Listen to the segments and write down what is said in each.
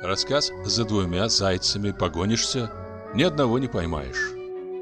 Рассказ: за двумя зайцами погонишься, ни одного не поймаешь.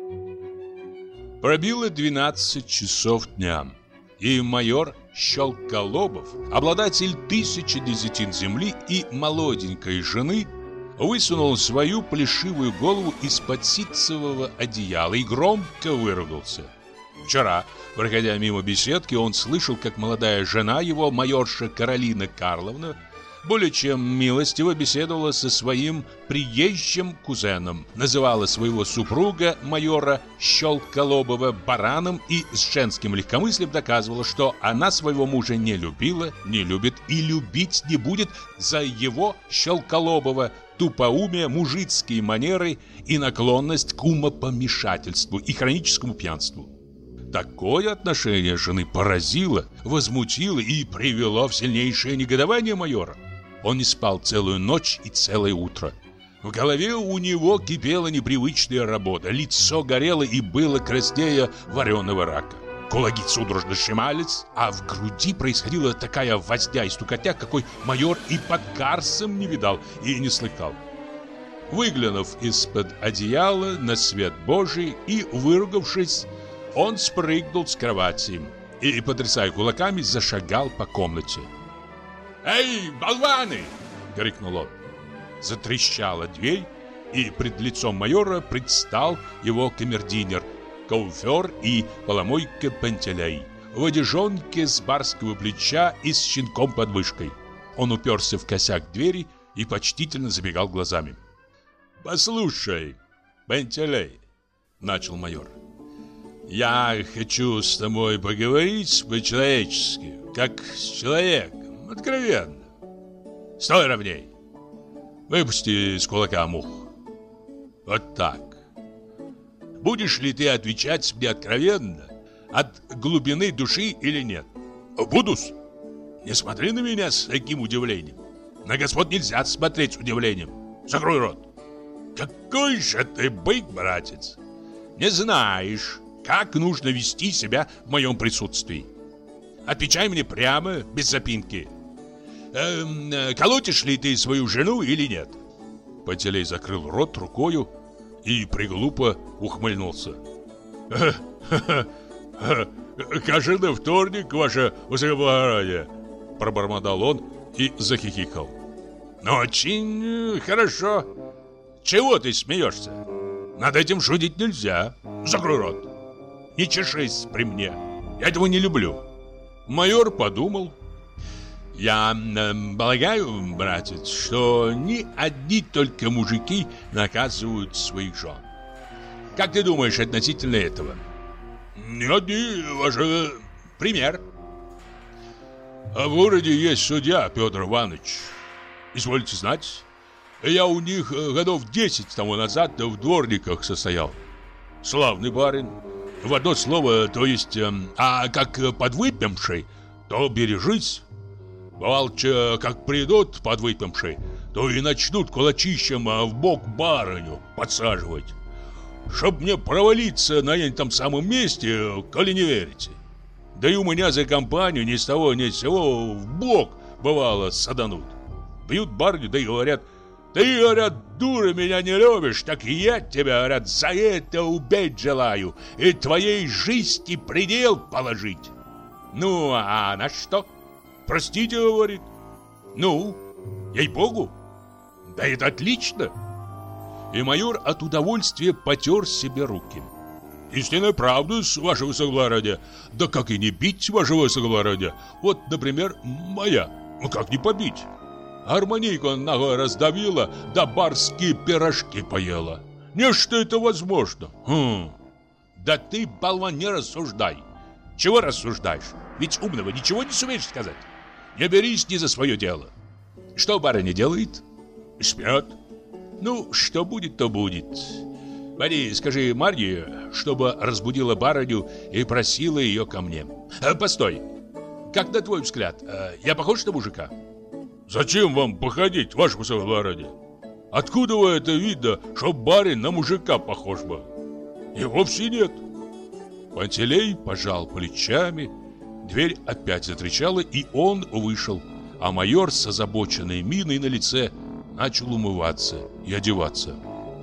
Пробило 12 часов дня, и майор Щелколобов, обладатель 1000 десятин земли и молоденькой жены, высунул свою плешивую голову из-под ситцевого одеяла и громко выругался. Вчера, проходя мимо беседки, он слышал, как молодая жена его, майорша Каролина Карловна, более чем милостиво беседовала со своим приезжим кузеном, называла своего супруга, майора Щелколобова, бараном и с женским легкомыслием доказывала, что она своего мужа не любила, не любит и любить не будет за его, Щелколобова, тупоумие, мужицкие манеры и наклонность к умопомешательству и хроническому пьянству. Такое отношение жены поразило, возмутило и привело в сильнейшее негодование майора. Он не спал целую ночь и целое утро. В голове у него кипела непривычная работа, лицо горело и было краснее вареного рака. Кулаки судорожно сжимались, а в груди происходила такая вознёй и стукотня, какой майор и под Карсом не видал и не слыхал. Выглянув из-под одеяла на свет Божий и выругавшись, он спрыгнул с кровати и, потрясая кулаками, зашагал по комнате. «Эй, болваны!» — крикнул он. Затрещала дверь, и пред лицом майора предстал его камердинер, кауфер и поломойка Пантелей, в одежонке с барского плеча и с щенком под мышкой. Он уперся в косяк двери и почтительно забегал глазами. «Послушай, Пантелей», — начал майор, — «я хочу с тобой поговорить по-человечески, как с человеком, откровенно. Стой ровней. Выпусти из кулака мух. Вот так. Будешь ли ты отвечать мне откровенно, от глубины души или нет?» «Буду-с». «Не смотри на меня с таким удивлением. На господ нельзя смотреть с удивлением. Закрой рот». «Какой же ты бык, братец! Не знаешь, как нужно вести себя в моем присутствии. Отвечай мне прямо, без запинки. Колотишь ли ты свою жену или нет?» Пантелей закрыл рот рукою и приглупо ухмыльнулся. «Каждый вторник, ваше высокоблагородие!» Пробормотал он и захихикал. «Очень хорошо. Чего ты смеешься? Над этим шутить нельзя. Закрой рот. Не чешись при мне. Я этого не люблю». Майор подумал. «Я полагаю, братец, что не одни только мужики наказывают своих жен. Как ты думаешь относительно этого?» «Не одни, ваше...» «Пример?» «В городе есть судья Петр Иванович. Извольте знать, я у них годов 10 тому назад в дворниках состоял. Славный барин. В одно слово, то есть, а как подвыпивший, то бережись. Бывало, как придут подвыпивший, то и начнут кулачищем в бок барыню подсаживать. Чтоб мне провалиться на этом самом месте, коли не верите. Да и у меня за компанию ни с того ни с сего в бок, бывало, саданут. Бьют барыню, да и говорят: ты, говорят, дура, меня не любишь, так и я тебя, говорят, за это убить желаю и твоей жизни предел положить. Ну, а она что? Простите, говорит. Ну, ей-богу. Да это отлично. И майор от удовольствия потер себе руки. Истинная правда, ваше высокоблагородие. Да как и не бить, ваше высокоблагородие. Вот, например, моя. Ну как не побить? Гармонийку ногой раздавила, да барские пирожки поела. Нечто это возможно. Да ты, болван, не рассуждай. Чего рассуждаешь? Ведь умного ничего не сумеешь сказать. Не берись ни за свое дело. Что барыня делает? Спят. Ну, что будет, то будет. Пойди, скажи Марье, чтобы разбудила барыню и просила ее ко мне. Постой. Как на твой взгляд, я похож на мужика? Зачем вам походить, ваше высокоблагородие? Откуда вы это видно, что барин на мужика похож был? И вовсе нет. Пантелей пожал плечами, дверь опять затрещала, и он вышел, а майор с озабоченной миной на лице начал умываться и одеваться.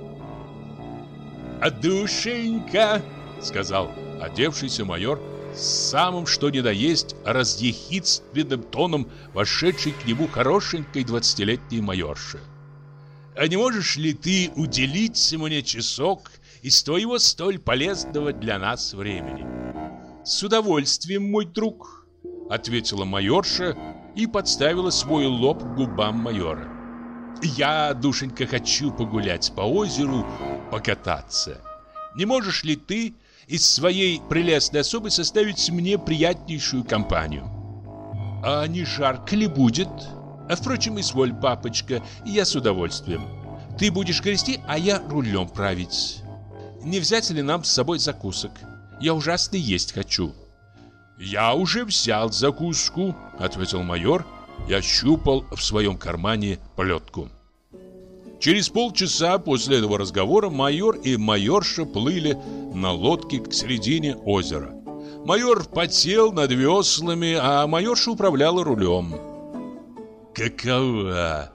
«А душенька!» — сказал одевшийся майор с самым что ни на есть разъехидственным тоном, вошедший к нему хорошенькой 20-летней майорше. «А не можешь ли ты уделить мне часок из твоего столь полезного для нас времени?» «С удовольствием, мой друг», — ответила майорша и подставила свой лоб к губам майора. «Я, душенька, хочу погулять по озеру, покататься. Не можешь ли ты из своей прелестной особы составить мне приятнейшую компанию?» «А не жарко ли будет?» «Впрочем, изволь, папочка, я с удовольствием. Ты будешь грести, а я рулем править. Не взять ли нам с собой закусок? Я ужасно есть хочу». «Я уже взял закуску», — ответил майор и ощупал в своем кармане плетку. Через полчаса после этого разговора майор и майорша плыли на лодке к середине озера. Майор потел над веслами, а майорша управляла рулем. «Какова?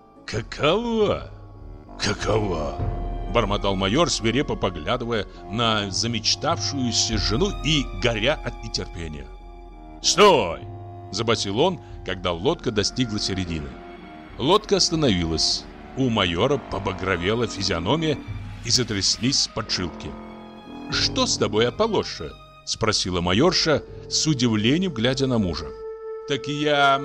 Бормотал майор, свирепо поглядывая на замечтавшуюся жену и горя от нетерпения. «Стой!» – забасил он, когда лодка достигла середины. Лодка остановилась. У майора побагровела физиономия и затряслись поджилки. «Что с тобой, Аполлоша?» – спросила майорша, с удивлением глядя на мужа. Так я...»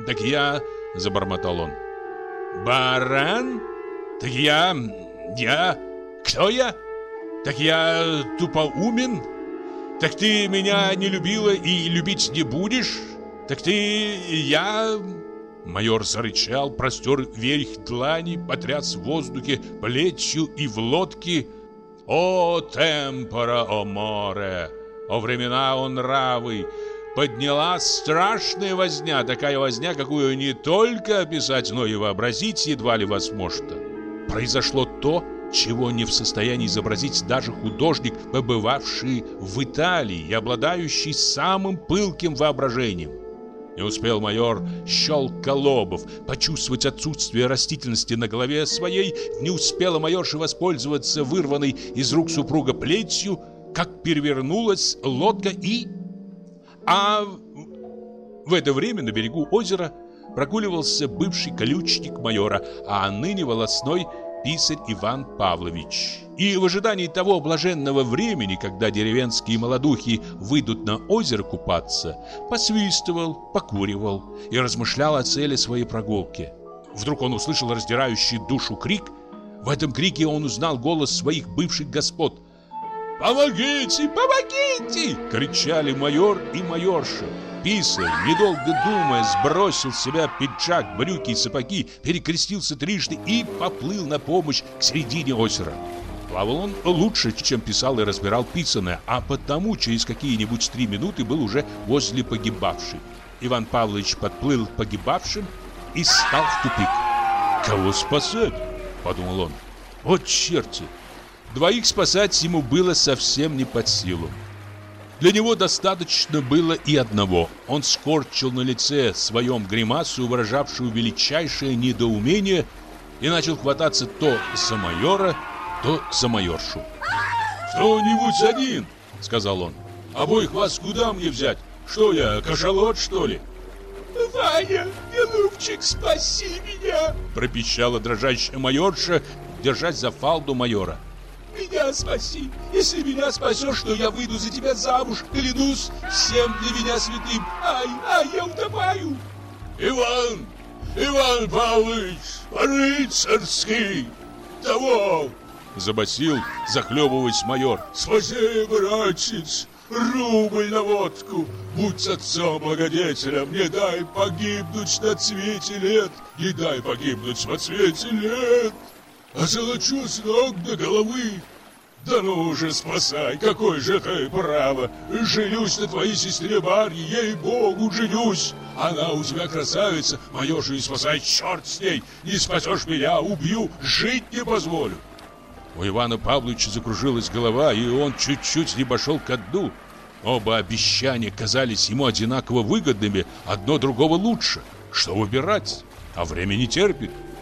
– забормотал он. «Баран? Так я... Кто я? Так я тупоумен? Так ты меня не любила и любить не будешь? Так я...» Майор зарычал, простер вверх длани, потряс в воздухе плетью и в лодке. «О темпора, о море! О времена, о нравы!» Поднялась страшная возня, такая возня, какую не только описать, но и вообразить едва ли возможно. Произошло то, чего не в состоянии изобразить даже художник, побывавший в Италии и обладающий самым пылким воображением. Не успел майор Щелколобов почувствовать отсутствие растительности на голове своей, не успела майорша воспользоваться вырванной из рук супруга плетью, как перевернулась лодка А в это время на берегу озера прогуливался бывший колючник майора, а ныне волосной писарь Иван Павлович. И в ожидании того блаженного времени, когда деревенские молодухи выйдут на озеро купаться, посвистывал, покуривал и размышлял о цели своей прогулки. Вдруг он услышал раздирающий душу крик. В этом крике он узнал голос своих бывших господ. «Помогите! Помогите!» — кричали майор и майорша. Писарь, недолго думая, сбросил с себя пиджак, брюки и сапоги, перекрестился трижды и поплыл на помощь к середине озера. Плавал он лучше, чем писал и разбирал писаное, а потому через какие-нибудь 3 минуты был уже возле погибавшей. Иван Павлович подплыл к погибавшим и стал в тупик. «Кого спасать?» — подумал он. «Вот черти!» Двоих спасать ему было совсем не под силу. Для него достаточно было и одного. Он скорчил на лице своем гримасу, выражавшую величайшее недоумение, и начал хвататься то за майора, то за майоршу. «Кто-нибудь один!» — сказал он. «Обоих вас куда мне взять? Что я, кашалот, что ли?» «Ваня, голубчик, спаси меня!» — пропищала дрожащая майорша, держась за фалду майора. «Меня спаси! Если меня спасешь, то я выйду за тебя замуж, клянусь всем для меня святым! Ай, я утопаю!» Иван Павлович, по-рыцарски! Того!» — забасил, захлебываясь майор. «Спаси, братец! Рубль на водку! Будь отцом-благодетелем, не дай погибнуть на цвете лет! Не дай погибнуть на цвете лет! Озолочу с ног до головы! Да ну же, спасай, какое же ты право! Женюсь на твоей сестре Марье, ей-богу, женюсь! Она у тебя красавица, майоршу и спасай, черт с ней! Не спасешь меня, убью, жить не позволю!» У Ивана Павловича закружилась голова, и он чуть-чуть не пошел ко дну. Оба обещания казались ему одинаково выгодными, одно другого лучше. Что выбирать? А время не терпит.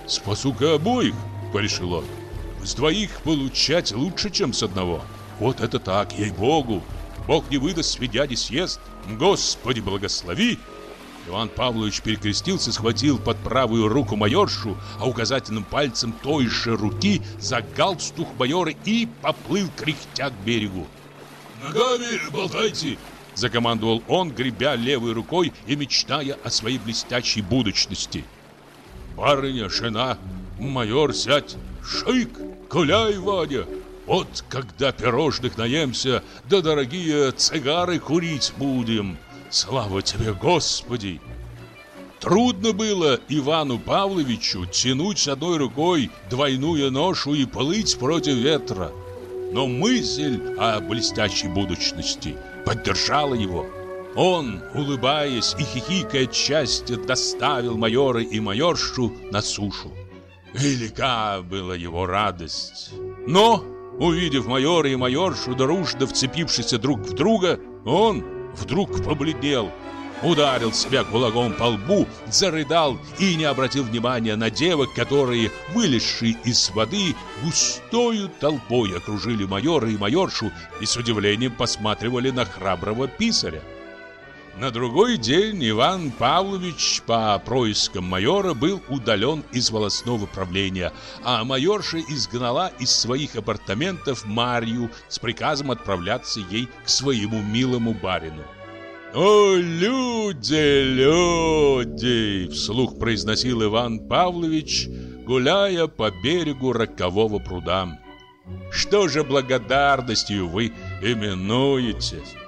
Спасу-ка обоих, порешил он. С двоих получать лучше, чем с одного. Вот это так, ей-богу. Бог не выдаст, сведя не съест. Господи, благослови. Иван Павлович перекрестился, схватил под правую руку майоршу, а указательным пальцем той же руки за галстук майора и поплыл кряхтя к берегу. «Ногами болтайте!» — закомандовал он, гребя левой рукой и мечтая о своей блестящей будущности. «Барыня, жена, майор, сядь, шик, гуляй, Ваня! Вот когда пирожных наемся, да дорогие цигары курить будем! Слава тебе, Господи!» Трудно было Ивану Павловичу тянуть одной рукой двойную ношу и плыть против ветра. Но мысль о блестящей будущности поддержала его. Он, улыбаясь и хихикая от счастья, доставил майора и майоршу на сушу. Велика была его радость. Но, увидев майора и майоршу, дружно вцепившись друг в друга, он вдруг побледнел, ударил себя кулаком по лбу, зарыдал и не обратил внимания на девок, которые, вылезшие из воды, густою толпой окружили майора и майоршу и с удивлением посматривали на храброго писаря. На другой день Иван Павлович по проискам майора был удален из волостного правления, а майорша изгнала из своих апартаментов Марью с приказом отправляться ей к своему милому барину. «О, люди, люди!» — вслух произносил Иван Павлович, гуляя по берегу рокового пруда. «Что же благодарностью вы именуете?